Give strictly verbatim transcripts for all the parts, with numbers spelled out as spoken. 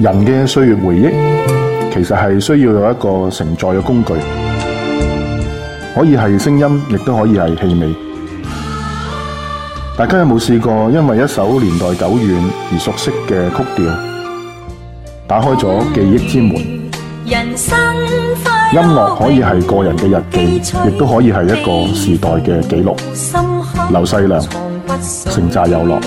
人嘅歲月回憶其實係需要有一個承載嘅工具，可以係聲音，亦都可以係氣味。大家有冇試過因為一首年代久遠而熟悉嘅曲調，打開咗記憶之門？音樂可以係個人嘅日記，亦都可以係一個時代嘅記錄。劉細良，城寨有樂。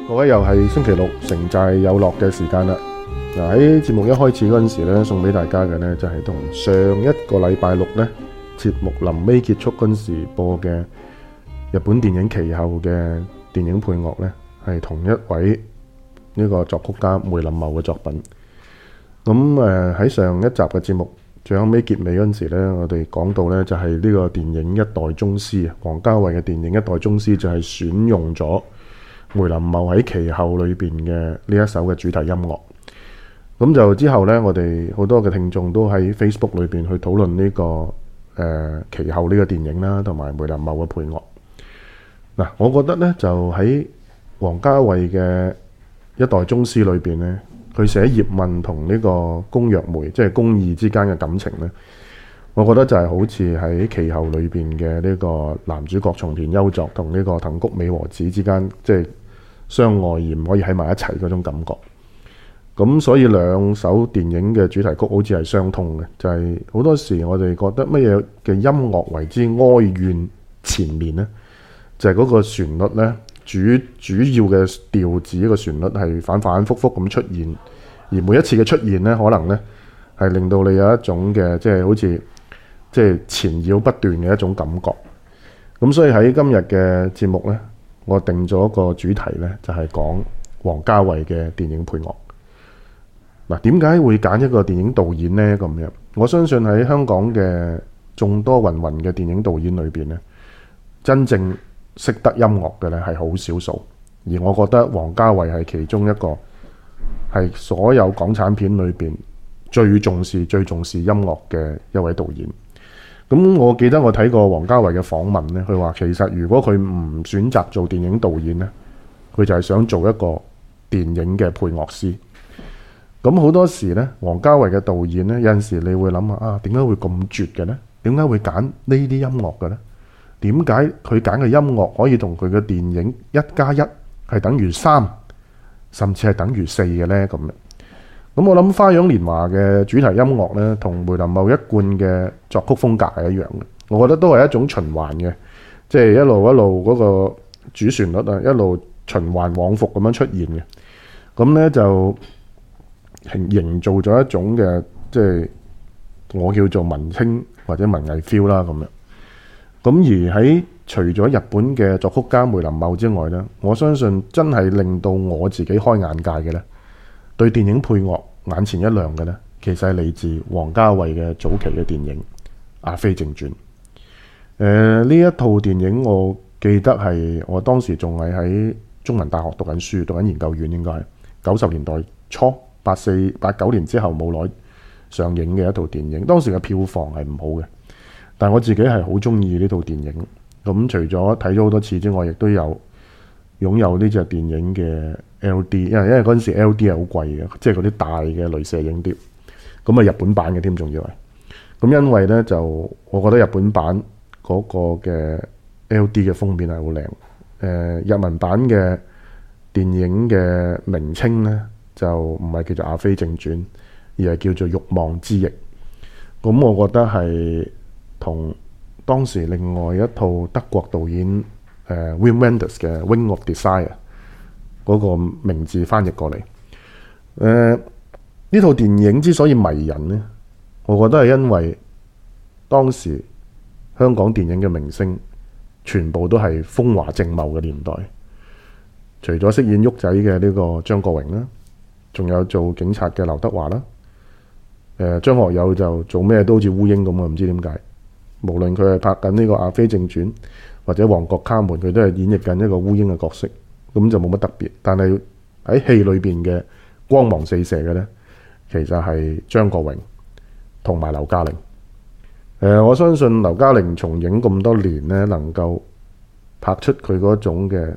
各位又係星期六城寨有樂嘅時間啦。嗱，喺節目一開始嗰陣時咧，送俾大家嘅呢，就係同上一個禮拜六呢節目臨尾結束嗰陣時播嘅日本電影其後嘅電影配樂呢，係同一位呢個作曲家梅林茂嘅作品。咁誒喺上一集嘅節目最後尾結尾嗰陣時呢，我哋講到呢，就係呢個電影一代宗師啊，王家衛嘅電影一代宗師就係選用咗梅林茂喺其後裏邊嘅呢一首嘅主題音樂。咁就之後呢，我哋好多嘅聽眾都喺 Facebook 裏邊去討論呢、這個誒、呃、其後呢個電影啦，同埋梅林茂嘅配樂。嗱，我覺得呢，就喺王家衛嘅一代宗師裏邊呢，佢寫葉問同呢個宮若梅，即係宮二之間嘅感情呢，我覺得就係好似喺其後裏邊嘅呢個男主角松田優作同呢個藤谷美和子之間，即係相愛而唔可以喺埋一齊嗰種感覺。咁所以兩首電影嘅主題曲好似係相通嘅，就係、是、好多時我哋覺得乜嘢嘅音樂為之哀怨纏綿呢？就係、是、嗰個旋律呢，主主要嘅調子，呢個旋律係反反复复咁出現，而每一次嘅出現呢，可能呢係令到你有一種嘅即係好似即係纏繞不斷嘅一種感覺。咁所以喺今日嘅節目呢，我定咗個主題呢，就係講王家衛嘅電影配樂。嗱，點解會揀一個電影導演呢？咁樣，我相信喺香港嘅眾多芸芸嘅電影導演裏邊呢，真正識得音樂嘅咧係好少數。而我覺得王家衛係其中一個係所有港產片裏邊最重視、最重視音樂嘅一位導演。咁我記得我睇過王家衛嘅訪問呢，佢話其實如果佢唔選擇做電影導演呢，佢就係想做一個電影嘅配樂師。咁好多時咧，王家衛嘅導演咧，有陣時你會諗下啊，點解會咁絕嘅咧？點解會揀呢啲音樂嘅咧？點解佢揀嘅音樂可以同佢嘅電影一加一係等於三，甚至係等於四嘅咧？咁樣，咁我諗《花樣年華》嘅主題音樂咧，同梅林茂一貫嘅作曲風格係一樣嘅。我覺得都係一種循環嘅，即係一路一路嗰個主旋律啊，一路循環往復咁樣出現嘅。咁咧就營造咗一種嘅，即係我叫做文青或者文藝 feel 啦咁樣。咁而喺除咗日本嘅作曲家梅林茂之外呢，我相信真係令到我自己開眼界嘅呢，對電影配樂眼前一亮嘅呢，其實係嚟自王家衛嘅早期嘅電影《阿飛正傳》。誒、呃、呢一套電影我記得係我當時仲係喺中文大學讀緊書，讀緊研究院，應該係九十年代初。八四八九年之後冇耐上映嘅一套電影，當時嘅票房係唔好嘅，但我自己係好中意呢套電影。咁除咗睇咗好多次之外，亦都有擁有呢隻電影嘅 L D， 因為因為嗰陣時 L D 係好貴嘅，即係嗰啲大嘅鐳射影碟，咁啊日本版嘅添，仲要係。咁因為呢，就我覺得日本版嗰個嘅 L D 嘅封面係好靚，誒、呃、日文版嘅電影嘅名稱呢，就唔係叫做《阿飛正傳》，而係叫做《慾望之翼》。咁我覺得係同當時另外一套德國導演誒、呃、Wim Wenders 嘅《Wings of Desire》嗰個名字翻譯過嚟。誒、呃、呢套電影之所以迷人呢，我覺得係因為當時香港電影嘅明星全部都係風華正茂嘅年代，除咗飾演旭仔嘅呢個張國榮啦，仲有做警察嘅劉德華啦，誒、呃、張學友就做咩都好似烏蠅咁啊，唔知點解。無論佢係拍緊呢個《阿飛正傳》或者《旺角卡門》，佢都係演繹緊一個烏蠅嘅角色，咁就冇乜特別。但係喺戲裏邊嘅光芒四射嘅呢，其實係張國榮同埋劉嘉玲。誒、呃，我相信劉嘉玲從影咁多年呢，能夠拍出佢嗰種嘅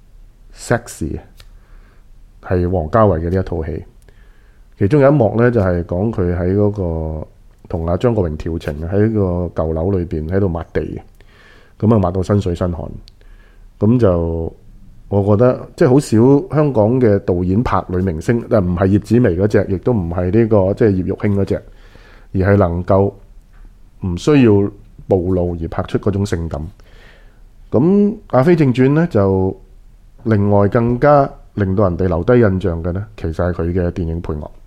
sexy。係王家衛嘅呢一套戲，其中有一幕呢，就係講佢喺嗰個同阿張國榮調情，喺個舊樓裏邊喺度抹地，咁啊抹到身水身汗。咁就我覺得即係好少香港嘅導演拍女明星，但唔係葉子楣嗰隻，亦都唔係呢個即係葉玉卿嗰隻，而係能夠唔需要暴露而拍出嗰種性感。咁《阿飛正傳》呢，就另外更加令到人哋留低印象嘅呢，其實係佢嘅電影配樂。誒、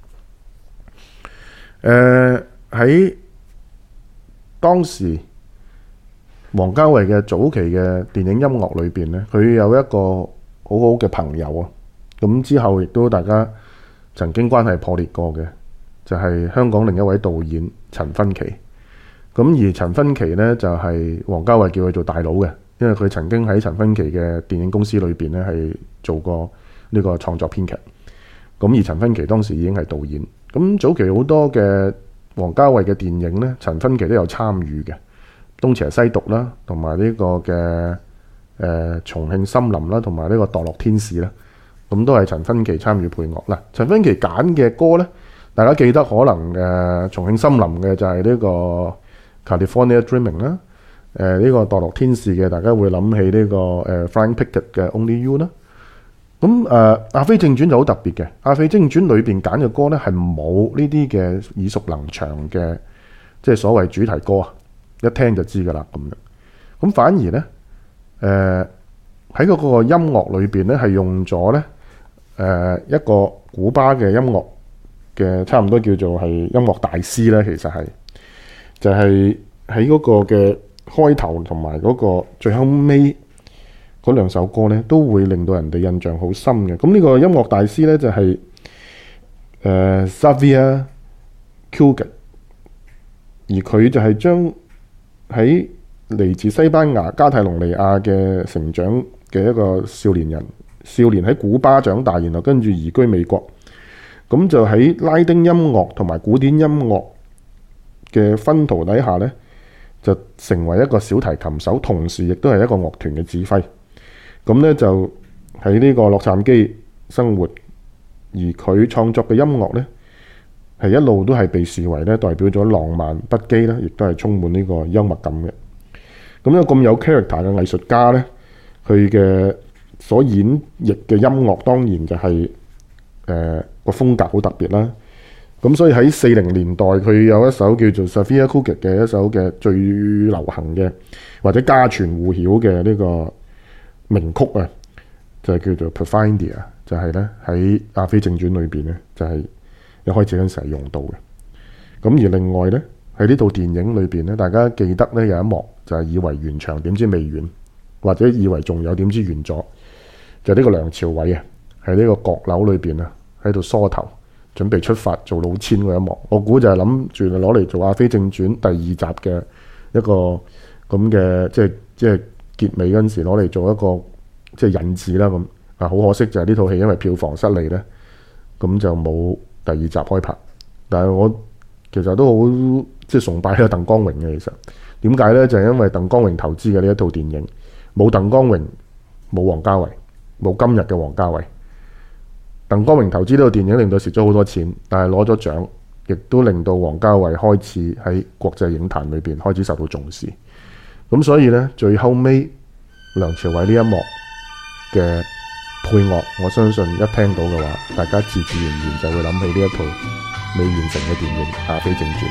呃、喺當時王家衛嘅早期嘅電影音樂裏邊呢，佢有一個好好嘅朋友啊。咁之後亦都大家曾經關係破裂過嘅，就係香港另一位導演陳勳奇。咁而陳勳奇呢，就係王家衛叫佢做大佬嘅，因為佢曾經喺陳勳奇嘅電影公司裏邊呢係做過呢個創作編劇。咁而陳勳奇當時已經係導演。咁早期好多嘅王家衛嘅電影呢，陳勳奇都有參與嘅，東邪西毒啦，同埋呢個嘅誒、呃、重慶森林啦，同埋呢個墮落天使啦。咁都係陳勳奇參與配樂嗱。陳勳奇揀嘅歌呢，大家記得可能誒、呃、重慶森林嘅就係呢個 California Dreaming 啦。誒、呃、呢、這個墮落天使嘅，大家會諗起呢、這個誒、呃、Flying Picket 嘅 Only You 啦。咁誒、呃、阿飛正傳就好特別嘅，阿飛正傳裏邊揀嘅歌呢，係冇呢啲嘅耳熟能詳嘅，即係所謂主題歌啊，一聽就知噶啦咁樣。咁反而呢，誒喺嗰個音樂裏邊呢，係用咗呢。誒、呃、一個古巴嘅音樂嘅差唔多叫做係音樂大師啦，其實係就係喺嗰個嘅開頭同埋嗰個最後尾嗰兩首歌咧，都會令到人哋印象好深嘅。咁呢個音樂大師咧就係、是、誒、呃、Xavier Cugat， 而佢就係將喺嚟自西班牙加泰隆尼亞嘅成長嘅一個少年人。少年喺古巴長大，然後跟住移居美國，咁就喺拉丁音樂同埋古典音樂嘅薰陶底下呢，就成為一個小提琴手，同時亦都係一個樂團嘅指揮。咁呢，就喺呢個洛杉磯生活，而佢創作嘅音樂呢，係一路都係被視為咧代表咗浪漫不羈啦，亦都係充滿呢個幽默感嘅。咁有咁有 character 嘅藝術家呢，佢嘅所演繹嘅音樂當然就係誒個風格好特別啦。咁所以喺四零年代佢有一首叫做 Xavier Cugat 嘅一首嘅最流行嘅或者家傳戶曉嘅呢個名曲啊，就係叫做 Perfidia， 就係咧喺阿飛正傳裏邊咧就係一開始嗰陣時係用到嘅。咁而另外咧喺呢套電影裏邊咧，大家記得咧有一幕就係以為完場點知未完，或者以為仲有點知完咗。就呢個梁朝偉啊，喺呢個閣樓裏邊啊，喺度梳頭，準備出發做老千嗰一幕。我估就係諗住攞嚟做《阿飛正傳》第二集嘅一個咁嘅，即係即係結尾嗰陣時攞嚟做一個即係引子啦咁。啊，好可惜就係呢套戲因為票房失利咧，咁就冇第二集開拍。但係我其實都好即係崇拜呢個鄧光榮嘅。其實點解咧？就係因為鄧光榮投資嘅呢一套電影，冇鄧光榮，冇王家衛。冇今日嘅王家衛。鄧光榮投資呢個電影令到蝕咗好多錢，但係攞咗獎，亦都令到王家衛開始喺國際影壇裏邊開始受到重視。咁所以呢，最後尾梁朝偉呢一幕嘅配樂，我相信一聽到嘅話，大家自自然然就會諗起呢一套未完成嘅電影《阿飛正傳》。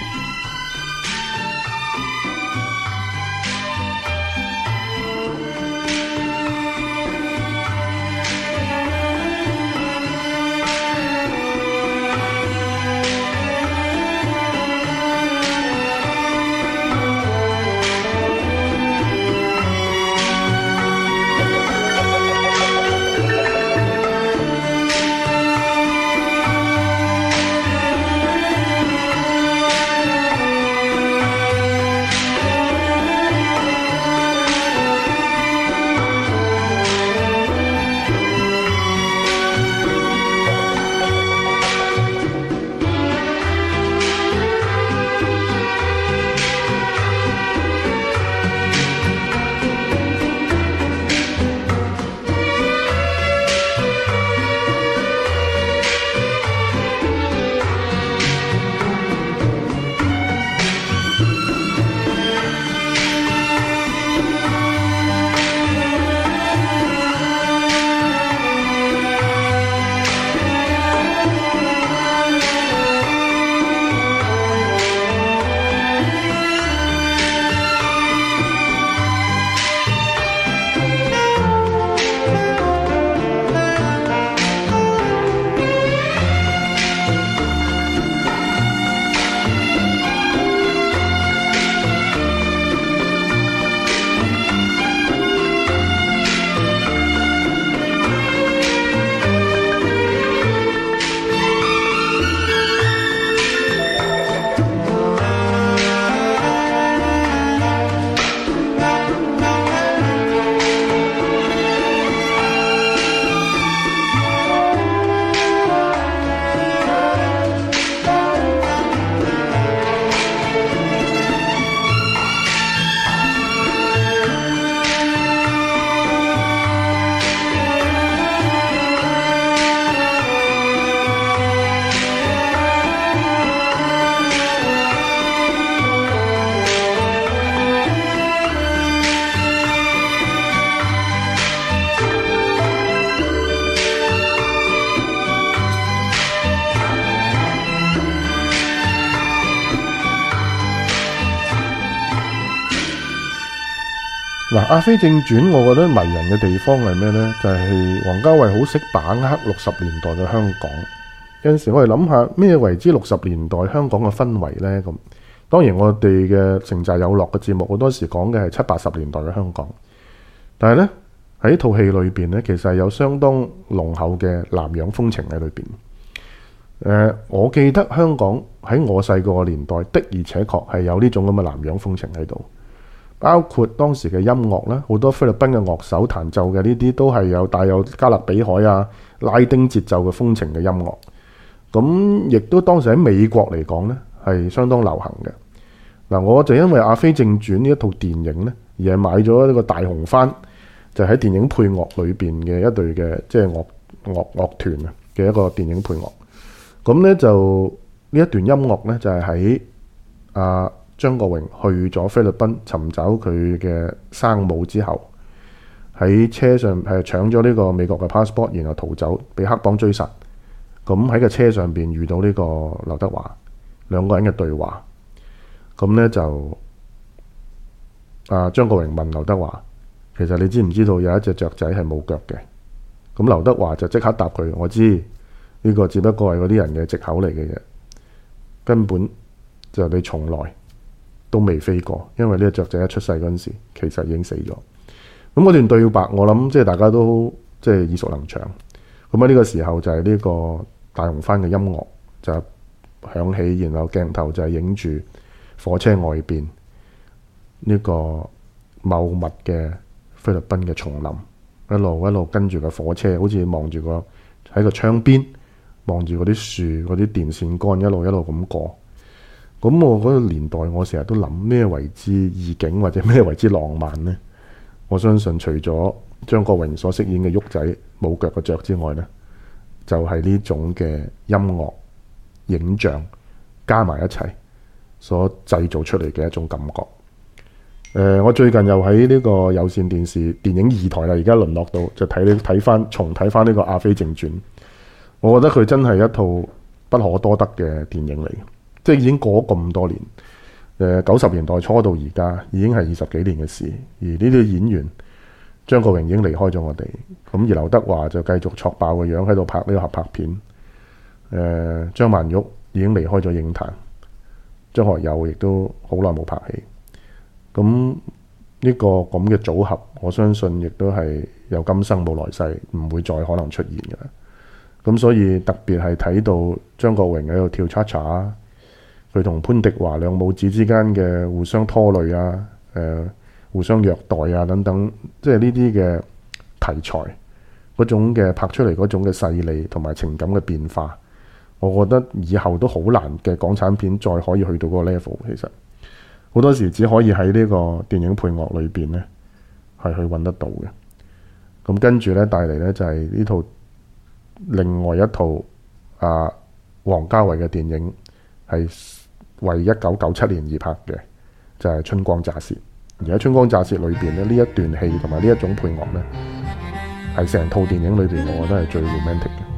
嗱，《阿飛正傳》我覺得迷人嘅地方係咩呢？就係王家衛好識把握六十年代嘅香港。有陣時我哋諗下咩為之六十年代香港嘅氛圍呢？咁當然我哋嘅成寨有樂嘅節目好多時講嘅係七八十年代嘅香港，但係呢，喺呢套戲裏邊呢，其實係有相當濃厚嘅南洋風情喺裏邊。誒，我記得香港喺我細個嘅年代的而且確係有呢種咁嘅南洋風情喺度。包括當時嘅音樂啦，好多菲律賓嘅樂手彈奏嘅呢啲都係有帶有加勒比海啊、拉丁節奏嘅風情嘅音樂。咁亦都當時喺美國嚟講呢係相當流行嘅。嗱，我就因為《阿飛正傳》呢一套電影呢，而係買咗呢個大紅幡，就喺電影配樂裏邊嘅一隊嘅即係樂樂樂團啊嘅一個電影配樂。咁呢就呢一段音樂呢，就係喺啊張國榮去咗菲律賓尋找佢嘅生母之後，喺車上係搶咗呢個美國嘅 passport， 然後逃走，被黑幫追殺。咁喺個車上邊遇到呢個劉德華，兩個人嘅對話。咁呢就啊張國榮問劉德華，其實你知唔知道有一隻雀仔係冇腳嘅？咁劉德華就即刻答佢，我知，呢個只不過係嗰啲人嘅藉口嚟嘅啫，根本就你從來都未飛過，因為呢隻雀仔一出世嗰陣時，其實已經死咗。咁嗰段對白，我諗即係大家都即係耳熟能詳。咁喺呢個時候就係呢個大紅幡嘅音樂就響起，然後鏡頭就係影住火車外邊呢個茂密嘅菲律賓嘅叢林，一路一路跟住個火車，好似望住個喺個窗邊望住嗰啲樹、嗰啲電線桿，一路一路咁過。咁我嗰個年代，我成日都諗咩為之意境或者咩為之浪漫呢？我相信除咗張國榮所飾演嘅旭仔冇腳嘅雀之外呢，就係、是、呢種嘅音樂影像加埋一齊所製造出嚟嘅一種感覺。誒、呃，我最近又喺呢個有線電視電影二台啦，而家淪落到就睇呢睇翻重睇翻呢個《阿飛正傳》，我覺得佢真係一套不可多得嘅電影嚟。即係已經過咗咁多年，誒九十年代初到而家已經係二十幾年嘅事。而呢啲演員張國榮已經離開咗我哋，咁而劉德華就繼續挫爆嘅樣喺度拍呢個合拍片。誒、呃、張曼玉已經離開咗影壇，張學友亦都好耐冇拍戲。咁呢個咁嘅組合，我相信亦都係有今生冇來世，唔會再可能出現嘅。咁所以特別係睇到張國榮喺度跳叉叉。佢同潘迪華兩母子之間嘅互相拖累啊，誒、呃，互相虐待啊等等，即係呢啲嘅題材，嗰種嘅拍出嚟嗰種嘅細膩同埋情感嘅變化，我覺得以後都好難嘅港產片再可以去到嗰個 level。其實好多時只可以喺呢個電影配樂裏邊呢係去揾得到嘅。咁跟住呢帶嚟呢就係、是、呢套另外一套啊王家衛嘅電影，係為一九九七年而拍嘅，就係《春光乍泄》。而喺《春光乍泄》裏邊咧，呢一段戲同埋呢一種配樂呢，係成套電影裏邊，我覺得係最 romantic 嘅。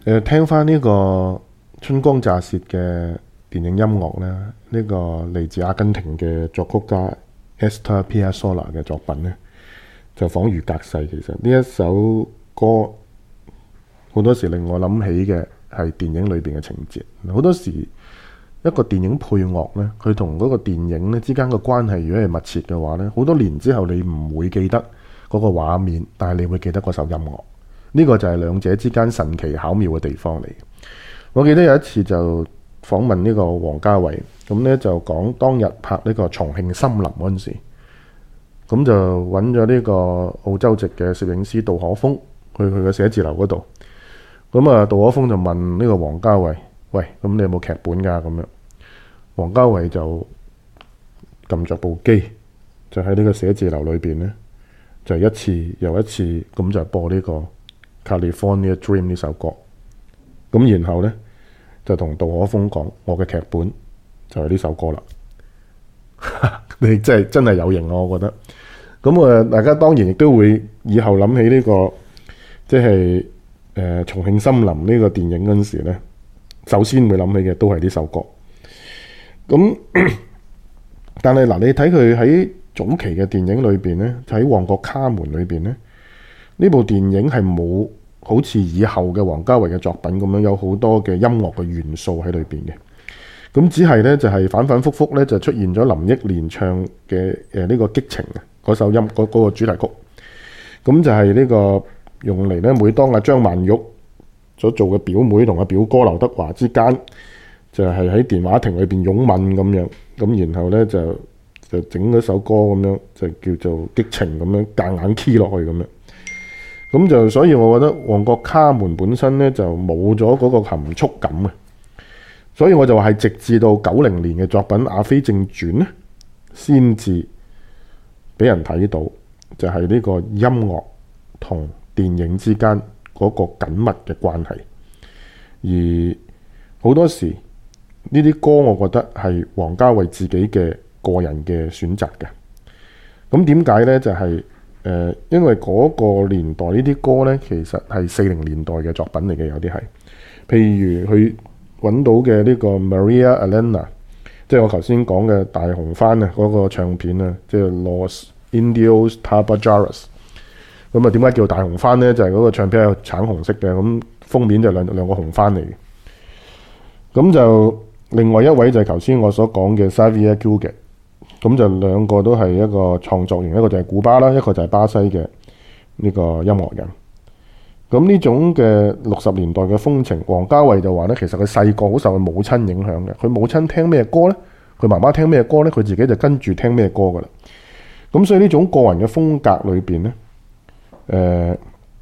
誒聽翻呢個春光乍泄嘅電影音樂咧，呢、這個嚟自阿根廷嘅作曲家 Astor Piazzolla 嘅作品咧，就恍如隔世。其實呢一首歌好多時令我諗起嘅係電影裏邊嘅情節。好多時一個電影配樂咧，佢同嗰個電影咧之間嘅關係如果係密切嘅話咧，好多年之後你唔會記得嗰個畫面，但係你會記得嗰首音樂。呢個就係兩者之間神奇巧妙嘅地方嚟。我記得有一次就訪問呢個王家衛，咁咧就講當日拍呢個重慶森林嗰陣時，咁就揾咗呢個澳洲籍嘅攝影師杜可風去佢嘅寫字樓嗰度。咁啊，杜可風就問呢個王家衛：喂，咁你有冇劇本㗎？咁樣，王家衛就撳着部機，就喺呢個寫字樓裏邊咧，就一次又一次咁就播呢個 California Dream 呢首歌，咁然後呢，就同杜可風講：我嘅劇本就係呢首歌啦。你真係真係有型，我覺得。咁啊，大家當然亦都會以後諗起呢、這個即係誒重慶森林呢個電影嗰陣時呢，首先會諗起嘅都係呢首歌。咁但係嗱，你睇佢喺早期嘅電影裏邊呢，喺《旺角卡門》裏邊呢。呢部電影係冇好似以後嘅王家衛嘅作品咁樣有好多嘅音樂嘅元素喺裏邊嘅，咁只係呢，就係、是、反反覆覆呢，就出現咗林憶蓮唱嘅誒呢個激情嗰首音嗰嗰、那個主題曲，咁就係呢個用嚟呢，每當阿張曼玉所做嘅表妹同阿表哥劉德華之間就係喺電話亭裏邊擁吻咁樣，咁然後呢，就就整咗首歌咁樣就叫做激情咁樣夾硬 key 落去咁樣。咁就所以我覺得《旺角卡門》本身咧就冇咗嗰個含蓄感啊，所以我就話係直至到九零年嘅作品《阿飛正傳》咧，先至俾人睇到就係呢個音樂同電影之間嗰個緊密嘅關係。而好多時呢啲歌，我覺得係王家衛自己嘅個人嘅選擇嘅。咁點解咧？就係、是誒、呃，因為嗰個年代呢啲歌呢，其實係四零年代嘅作品嚟嘅，有啲係，譬如佢揾到嘅呢個 Maria Elena， 即係我頭先講嘅大紅番啊，嗰個唱片啊，即係 Los Indios Tabajaras。咁啊，點解叫大紅番呢？就係、是、嗰個唱片係橙紅色嘅，咁封面就兩兩個紅番嚟嘅。咁就另外一位就係頭先我所講嘅 Xavier Cugat。咁就兩個都係一個創作人，一個就係古巴啦，一個就係巴西嘅呢個音樂人。咁呢種嘅六十年代嘅風情，王家衛就話咧，其實佢細個好受佢母親影響嘅。佢母親聽咩歌咧？佢媽媽聽咩歌咧？佢自己就跟住聽咩歌噶啦。咁所以呢種個人嘅風格裏邊咧，誒、呃，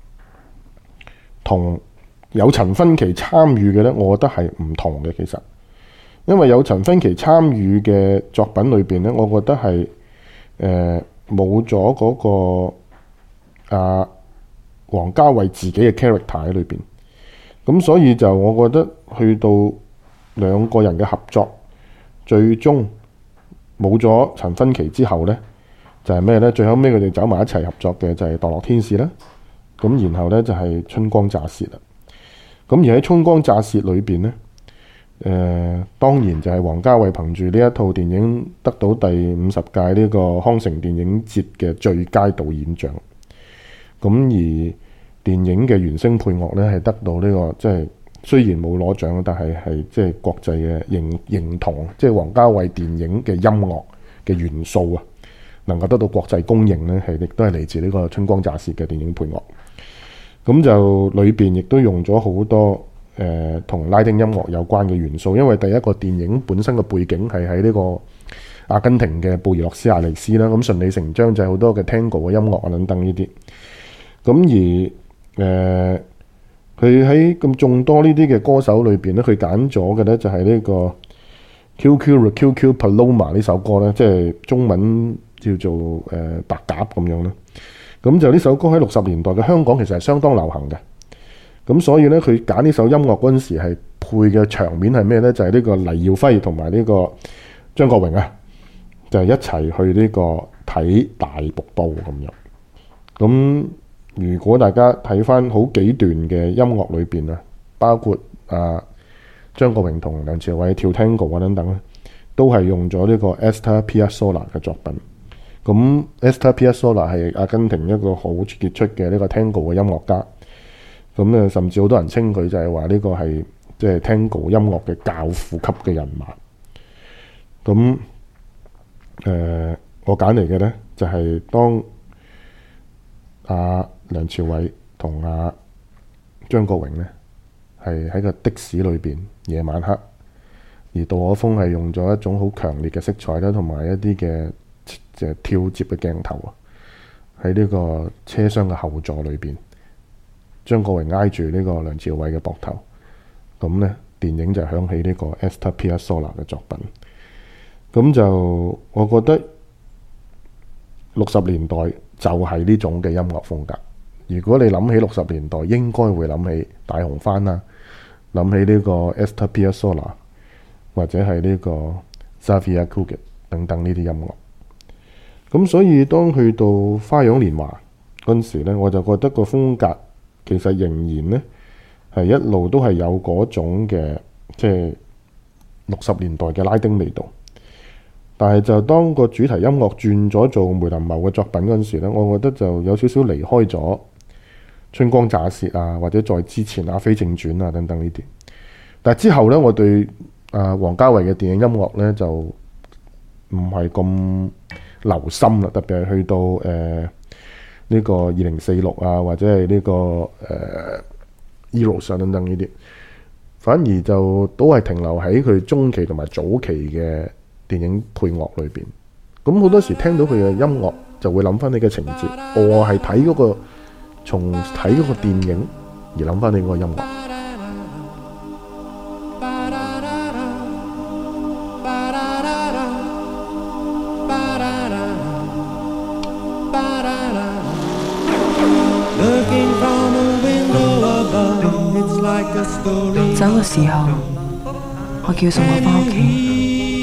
同有陳芬奇參與嘅咧，我覺得係唔同嘅。其實。因為有陳芬奇參與嘅作品裏邊咧，我覺得係誒冇咗嗰個啊王家衛自己嘅 character 喺裏邊，咁所以就我覺得去到兩個人嘅合作，最終冇咗陳芬奇之後咧，就係咩咧？最後尾佢哋走埋一齊合作嘅就係《墮落天使》啦，咁然後咧就係《春光乍泄》啦，咁而喺《春光乍泄》裏邊咧。誒、呃、當然就係王家衛憑住呢一套電影得到第五十屆呢個康城電影節嘅最佳導演獎。咁而電影嘅原聲配樂咧係得到呢、這個即係雖然冇攞獎，但係係即係國際嘅認認同，即係王家衛電影嘅音樂嘅元素啊，能夠得到國際公認咧，係亦都係嚟自呢個春光乍泄嘅電影配樂。咁就裏邊亦都用咗好多。誒同、呃、拉丁音樂有關嘅元素，因為第一個電影本身嘅背景係喺呢個阿根廷嘅布宜諾斯艾利斯啦，咁順理成章就係好多嘅 Tango 嘅音樂啊等等呢啲。咁而誒佢喺咁眾多呢啲嘅歌手裏邊咧，佢揀咗嘅咧就係呢個 Q Q Q Q Paloma 呢首歌咧，即係中文叫做誒、呃、白鴿咁樣啦。咁就呢首歌喺六十年代嘅香港其實係相當流行嘅。咁所以咧，佢揀呢首音樂嗰陣時係配嘅場面係咩咧？就係、是、呢個黎耀輝同埋呢個張國榮啊，就係、是、一齊去呢個睇大瀑布咁樣。咁如果大家睇翻好幾段嘅音樂裏邊啊， 包括啊張國榮同梁朝偉跳 Tango 啊等等咧，都係用咗呢個 Astor Piazzolla 嘅作品。咁 Astor Piazzolla 係阿根廷一個好傑出嘅呢個 Tango 嘅音樂家。咁咧，甚至好多人稱佢就係話呢個係即係 Tango 音樂嘅教父級嘅人馬。咁誒、呃，我揀嚟嘅咧就係、是、當阿、啊、梁朝偉同阿張國榮咧係喺個的士裏邊夜晚黑，而杜可風係用咗一種好強烈嘅色彩啦，同埋一啲嘅即係跳接嘅鏡頭啊，喺呢個車廂嘅後座裏邊。張國榮挨住呢個梁朝偉嘅膊頭，咁咧電影就響起呢個 Astor Piazzolla 嘅作品。咁就我覺得六十年代就係呢種嘅音樂風格。如果你諗起六十年代，應該會諗起大紅番啦，諗起呢個 Astor Piazzolla 或者係呢個 Xavier Cugat 等等呢啲音樂。咁所以當去到花樣年華嗰陣時咧，我就覺得個風格其實仍然咧係一路都係有嗰種嘅即係六十年代嘅拉丁味道。但係就當個主題音樂轉咗做梅林茂嘅作品嗰陣時咧，我覺得就有少少離開咗春光乍泄啊，或者在之前阿飛正傳啊等等呢啲。但係之後咧，我對啊王家衛嘅電影音樂咧就唔係咁留心啦，特別係去到誒呢、呃這個二零四六啊，或者係呢、這個誒 Eros 啊等等呢啲，反而就都係停留喺佢中期同埋早期嘅電影配樂裏邊。咁好多時聽到佢嘅音樂就會諗翻你嘅情節，我係睇嗰個從睇嗰個電影而諗翻你嗰個音樂。 走嘅時候，我叫佢送我返屋企。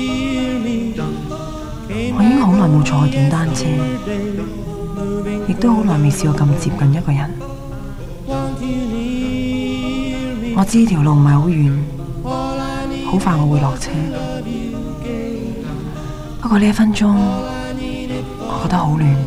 我已經好耐冇坐過電單車，亦都好耐未試過咁接近一個人。我知條路唔係好遠，好快我會落車。不過呢一分鐘，我覺得好亂。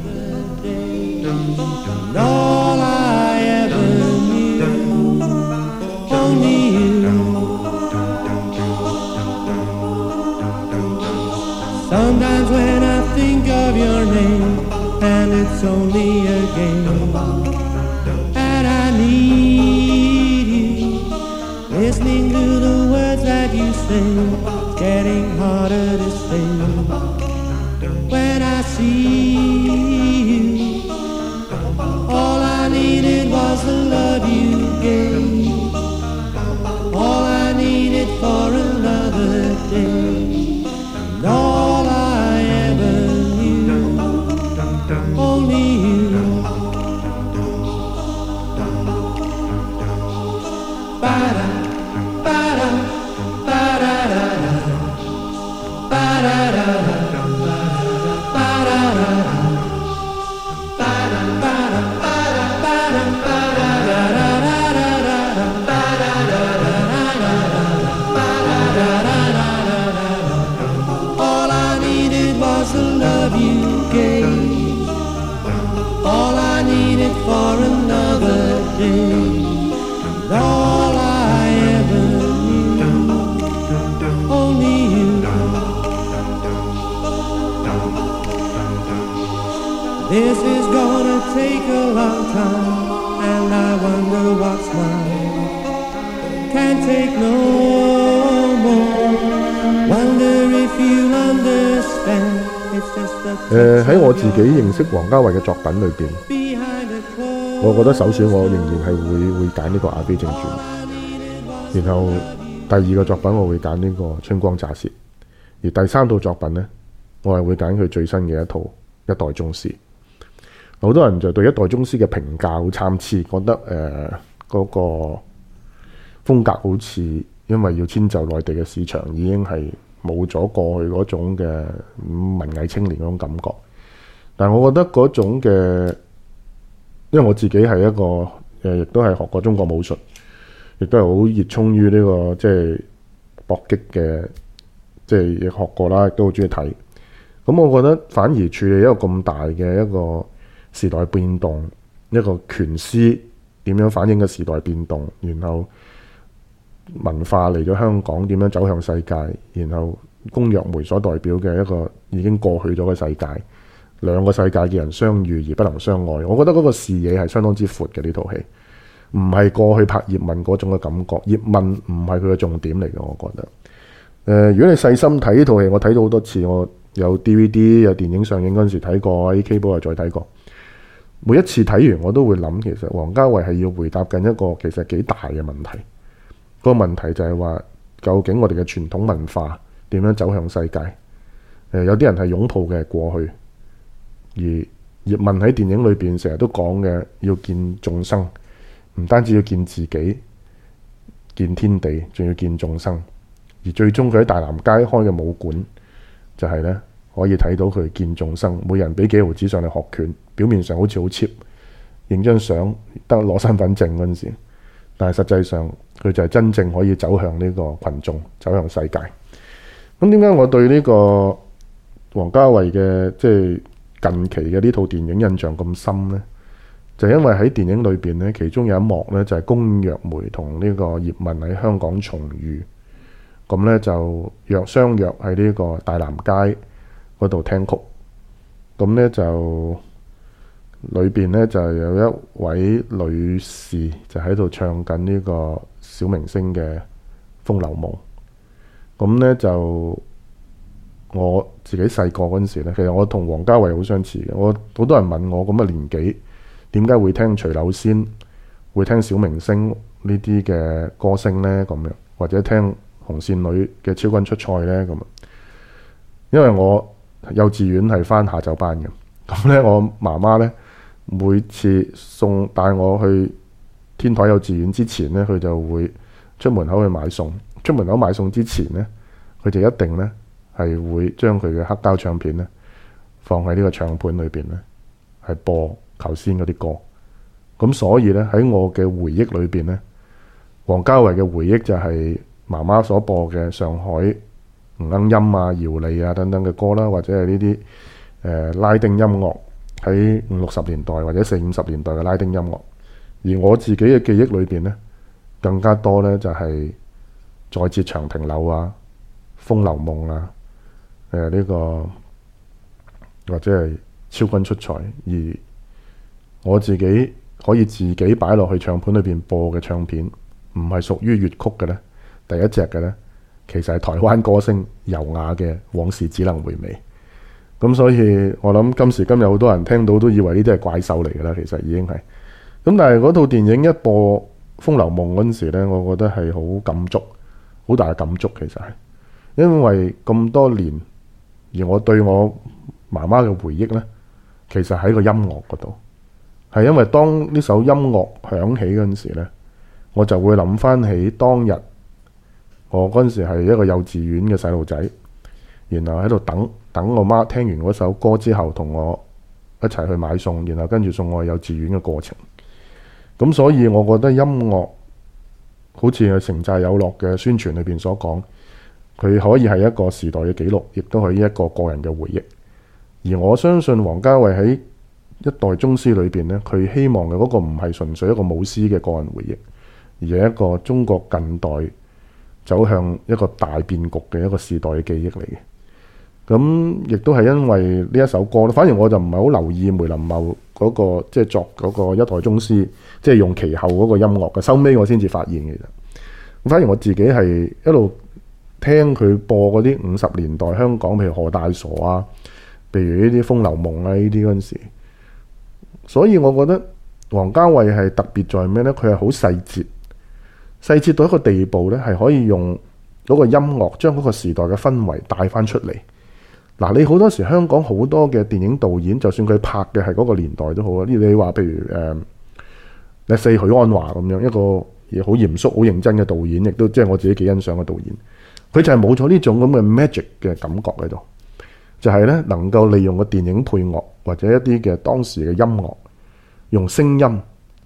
Sometimes when I think of your name, and it's only a game, and I need you, listening to the words that you sing, getting harder to say. When I see you, all I needed was the love you gave, all I needed for another day, and all I ever knew, only you. Ba-da, ba-da, ba-da-da-da, ba-da-da-da, ba-da-da-da, ba-da, ba-da, ba-da, ba-da, ba-da-da-da-da-da, ba-da-da-da-da-da, all I needed was the love you gave, all I needed for another day, and all I ever knew, only you. This is gonna take a long time, and I wonder what's mine. Can't take no more. Wonder if you understand. It's just a 誒喺我自己認識王家衛嘅作品裏邊， behind a closed 我覺得首選我仍然係會會揀呢個《阿飛正傳》，然後第二個作品我會揀呢個《春光乍泄》，而第三套作品呢，我係會揀佢最新嘅一套《一代宗師》。好多人就對《一代宗師》嘅評價好參差，覺得誒嗰、呃那個風格好似因為要遷就內地嘅市場，已經係冇咗過去嗰種嘅文藝青年嗰種感覺。但係我覺得嗰種嘅，因為我自己係一個誒，亦都係學過中國武術。 亦都係好熱衷於呢、這個即係搏擊嘅，即係亦學過啦，亦都好中意睇。咁我覺得反而處理一個咁大嘅一個時代變動，一個拳師點樣反映嘅時代變動，然後文化嚟咗香港點樣走向世界，然後宮若梅所代表嘅一個已經過去咗嘅世界，兩個世界嘅人相遇而不能相愛。我覺得嗰個視野係相當之闊嘅呢套戲，唔係過去拍葉問嗰種嘅感覺。葉問唔係佢嘅重點嚟嘅，我覺得。誒、呃，如果你細心睇呢套戲，我睇到好多次，我有 D V D 有電影上映嗰陣時睇過，喺 Cable 又再睇過。每一次睇完我都會諗，其實王家衛係要回答緊一個其實幾大嘅問題。嗰個問題就係話，究竟我哋嘅傳統文化點樣走向世界？誒，有啲人係擁抱嘅過去，而葉問喺電影裏邊成日都講嘅，要見眾生，唔單止要見自己，見天地，仲要見眾生。而最終佢喺大南街開嘅武館，就係呢，可以睇到佢見眾生，每人俾幾毫紙上嚟學拳，表面上好似好 cheap， 影張相得攞身份證嗰陣時，但係實際上佢就係真正可以走向呢個群眾，走向世界。咁點解我對呢個王家衛嘅即係近期嘅呢套電影印象咁深呢？就因為喺電影裏邊呢，其中有一幕呢，就係宮若梅同呢個葉問喺香港重遇，咁呢，就約相約喺呢個大南街嗰度聽曲，咁呢，就裏邊呢，就有一位女士就喺度唱緊呢個小明星嘅《風流夢》。咁呢，就我自己細個嗰陣時咧，其實我同王家衛好相似嘅。我好多人問我咁嘅年紀點解會聽徐柳仙，會聽小明星呢啲嘅歌星呢？咁樣，或者聽紅線女嘅超君出塞呢？咁啊，因為我幼稚園係返下晝班嘅，咁呢，我媽媽呢，每次送帶我去天台幼稚園之前呢，佢就會出門口去買餸。出門口買餸之前呢，佢就一定呢係會將佢嘅黑膠唱片呢放喺呢個唱盤裏邊呢，係播頭先嗰啲歌。咁所以呢，喺我嘅回憶裏邊呢，王家衛嘅回憶就係媽媽所播嘅上海吳鶯音啊、姚莉啊等等嘅歌啦，或者係呢啲誒拉丁音樂，喺五六十年代或者四五十年代嘅拉丁音樂。而我自己嘅記憶裏邊呢，更加多呢就係、是。再折長亭柳啊，風流夢啊，誒、呃、呢、這個或者係超君出塞，而我自己可以自己擺落去唱盤裏邊播嘅唱片，唔係屬於粵曲嘅呢。第一隻嘅呢，其實係台灣歌星尤雅嘅《往事只能回味》。咁所以我諗今時今日好多人聽到都以為呢啲係怪獸嚟㗎啦，其實已經係。咁但係嗰套電影一播《風流夢》嗰陣時呢，我覺得係好感觸。好大嘅感觸，其實係因為咁多年，而我對我媽媽嘅回憶呢，其實喺個音樂嗰度，係因為當呢首音樂響起嗰陣時呢，我就會諗翻起當日我嗰陣時係一個幼稚園嘅細路仔，然後喺度等等我媽聽完嗰首歌之後，同我一齊去買餸，然後跟住送我去幼稚園嘅過程。咁所以我覺得音樂好似係城寨有樂嘅宣傳裏邊所講，佢可以係一個時代嘅記錄，亦都係一個個人嘅回憶。而我相信王家衛喺一代宗師裏邊呢，佢希望嘅嗰個唔係純粹一個武師嘅個人回憶，而係一個中國近代走向一個大變局嘅一個時代嘅記憶嚟嘅。咁亦都係因為呢一首歌，反而我就唔係好留意梅林茂嗰個即係作嗰個一代宗師，即係用其後嗰個音樂嘅。收尾我先至發現嘅。其實反而我自己係一路聽佢播嗰啲五十年代香港，譬如何大傻啊，譬如呢啲風流夢啊呢啲嗰陣時。所以我覺得王家衛係特別在咩呢？佢係好細節，細節到一個地步呢，係可以用嗰個音樂將嗰個時代嘅氛圍帶翻出嚟。嗱，你好多時香港好多嘅電影導演，就算佢拍嘅係嗰個年代都好啊。呢你話譬如誒，你四許鞍華咁樣一個好嚴肅、好認真嘅導演，亦都即係我自己幾欣賞嘅導演。佢就係冇咗呢種咁嘅 magic 嘅感覺喺度，就係咧能夠利用個電影配樂或者一啲嘅當時嘅音樂，用聲音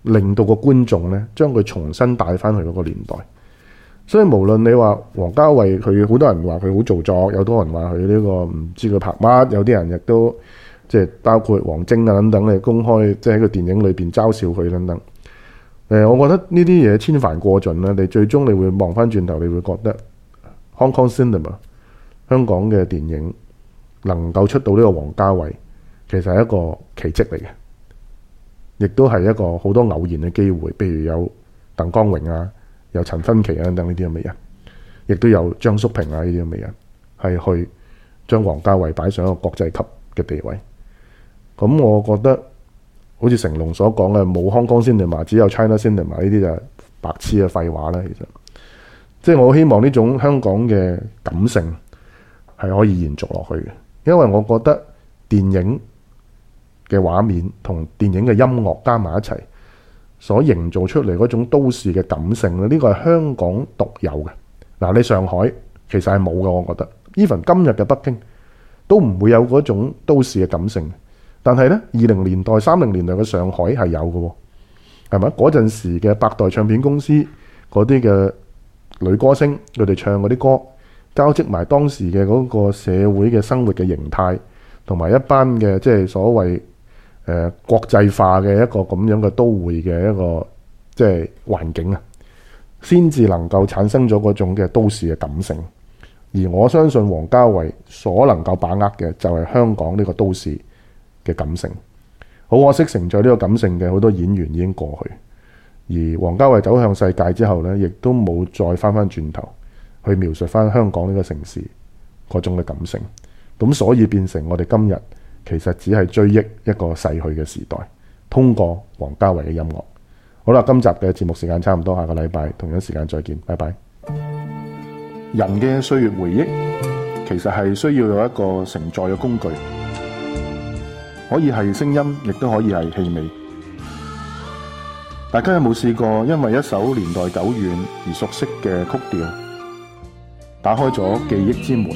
令到個觀眾咧將佢重新帶翻去嗰個年代。所以無論你話王家衛佢好多人話佢好做作，有多人話佢呢個唔知佢拍乜，有啲人亦都即係包括王晶啊等等你公開即係喺個電影裏邊嘲笑佢等等。誒，我覺得呢啲嘢千帆過盡啦，你最終你會望翻轉頭，你會覺得 Hong Kong Cinema 香港嘅電影能夠出到呢個王家衛，其實係一個奇蹟嚟嘅，亦都係一個好多偶然嘅機會，譬如有鄧光榮啊，有陳勳奇啊等等呢啲咁嘅人，亦都有張叔平啊呢啲咁嘅人，係去將王家衛擺上一個國際級嘅地位。咁我覺得好似成龍所講嘅冇 Hong Kong Cinema，只有 China Cinema， 呢啲就係白痴嘅廢話啦。其實即係我希望呢種香港嘅感性係可以延續落去嘅，因為我覺得電影嘅畫面同電影嘅音樂加埋一齊所營造出嚟嗰種都市嘅感性咧，呢個係香港獨有嘅。嗱，你上海其實係冇嘅，我覺得 even 今日嘅北京都唔會有嗰種都市嘅感性。但係咧，二零年代、三零年代嘅上海係有嘅，係咪？嗰陣時嘅百代唱片公司嗰啲嘅女歌星，佢哋唱嗰啲歌，交織埋當時嘅嗰個社會嘅生活嘅形態，同埋一班嘅即係所謂誒、呃、國際化嘅一個咁樣嘅都會嘅一個即係環境啊，先至能夠產生咗嗰種嘅都市嘅感性。而我相信王家衛所能夠把握嘅就係香港呢個都市嘅感性。好可惜，承載呢個感性嘅好多演員已經過去，而王家衛走向世界之後呢，亦都冇再翻翻轉頭去描述翻香港呢個城市嗰種嘅感性。咁所以變成我哋今日其實只係追憶一個逝去嘅時代，通過王家衛嘅音樂。好啦，今集嘅節目時間差唔多，下個禮拜同樣時間再見，拜拜。人嘅歲月回憶其實係需要有一個承載嘅工具，可以係聲音，亦都可以係氣味。大家有冇試過因為一首年代久遠而熟悉嘅曲調，打開咗記憶之門？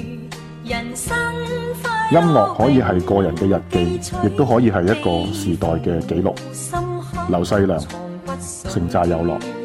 音樂可以係個人嘅日記，亦都可以係一個時代嘅記錄。劉細良，城寨有樂。